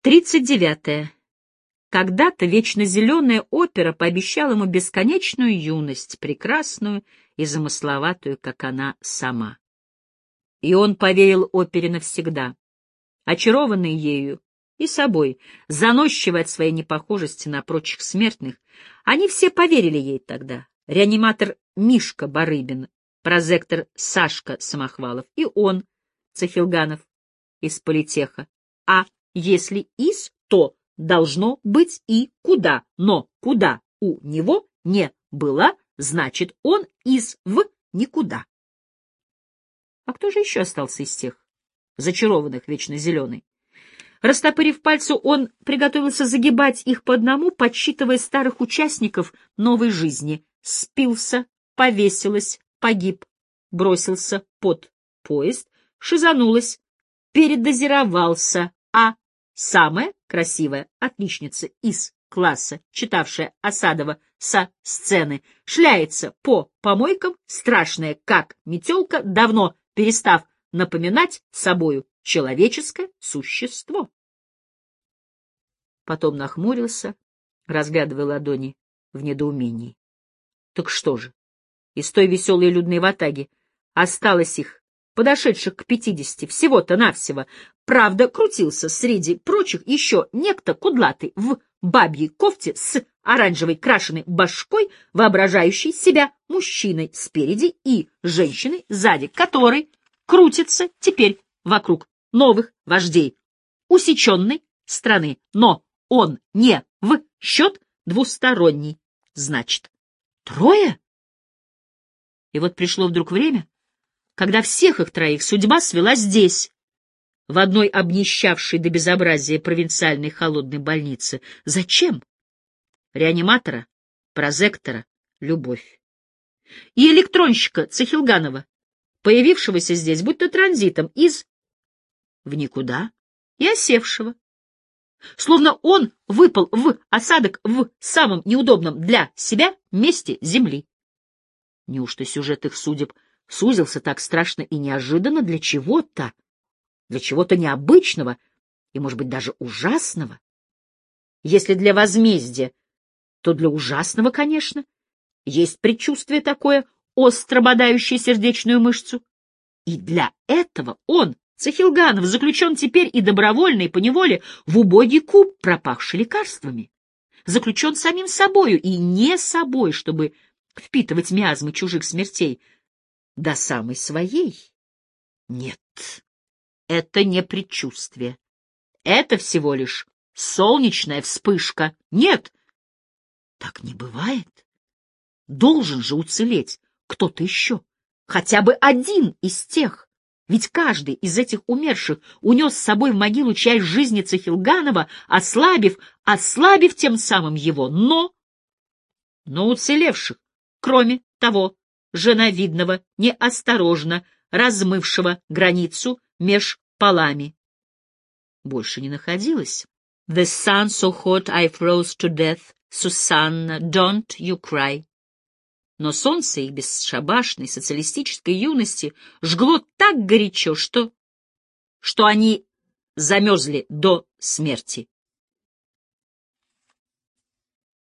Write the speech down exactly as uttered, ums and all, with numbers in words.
Тридцать девятое. Когда-то вечно зеленая опера пообещала ему бесконечную юность, прекрасную и замысловатую, как она сама. И он поверил опере навсегда, очарованный ею и собой, заносчивый от своей непохожести на прочих смертных. Они все поверили ей тогда. Реаниматор Мишка Барыбин, прозектор Сашка Самохвалов и он, Цахилганов, из политеха. А если из, то должно быть и куда, но куда у него не было, значит, он из в никуда. А кто же еще остался из тех, зачарованных вечно зеленой? Растопырив пальцы, он приготовился загибать их по одному, подсчитывая старых участников новой жизни. Спился, повесилась, погиб, бросился под поезд, шизанулась, передозировался, а самая красивая отличница из класса, читавшая Осадова со сцены, шляется по помойкам, страшная, как метелка, давно перестав напоминать собою человеческое существо. Потом нахмурился, разглядывая ладони в недоумении. Так что же, из той веселой людной ватаги осталось их, подошедших к пятидесяти, всего-то навсего. Правда, крутился среди прочих еще некто кудлатый в бабьей кофте с оранжевой крашеной башкой, воображающий себя мужчиной спереди и женщиной сзади, который крутится теперь вокруг новых вождей усеченной страны. Но он не в счет двусторонний. Значит, трое? И вот пришло вдруг время, когда всех их троих судьба свела здесь, в одной обнищавшей до безобразия провинциальной холодной больнице. Зачем? Реаниматора, прозектора, любовь. И электронщика Цахилганова, появившегося здесь будто транзитом из в никуда и осевшего. Словно он выпал в осадок в самом неудобном для себя месте земли. Неужто сюжет их судеб сузился так страшно и неожиданно для чего-то, для чего-то необычного и, может быть, даже ужасного? Если для возмездия, то для ужасного, конечно. Есть предчувствие такое, остро бодающее сердечную мышцу. И для этого он, Цахилганов, заключен теперь и добровольно, и поневоле в убогий куб, пропахший лекарствами. Заключен самим собою и не собой, чтобы впитывать миазмы чужих смертей до самой своей. Нет, это не предчувствие. Это всего лишь солнечная вспышка. Нет, так не бывает. Должен же уцелеть кто-то еще, хотя бы один из тех. Ведь каждый из этих умерших унес с собой в могилу часть жизни Цахилганова, ослабив, ослабив тем самым его, но... Но уцелевших, кроме того женовидного, неосторожно размывшего границу меж полами, больше не находилось. The sun so hot I froze to death, Susanna, don't you cry. Но солнце их бесшабашной социалистической юности жгло так горячо, что, что они замерзли до смерти.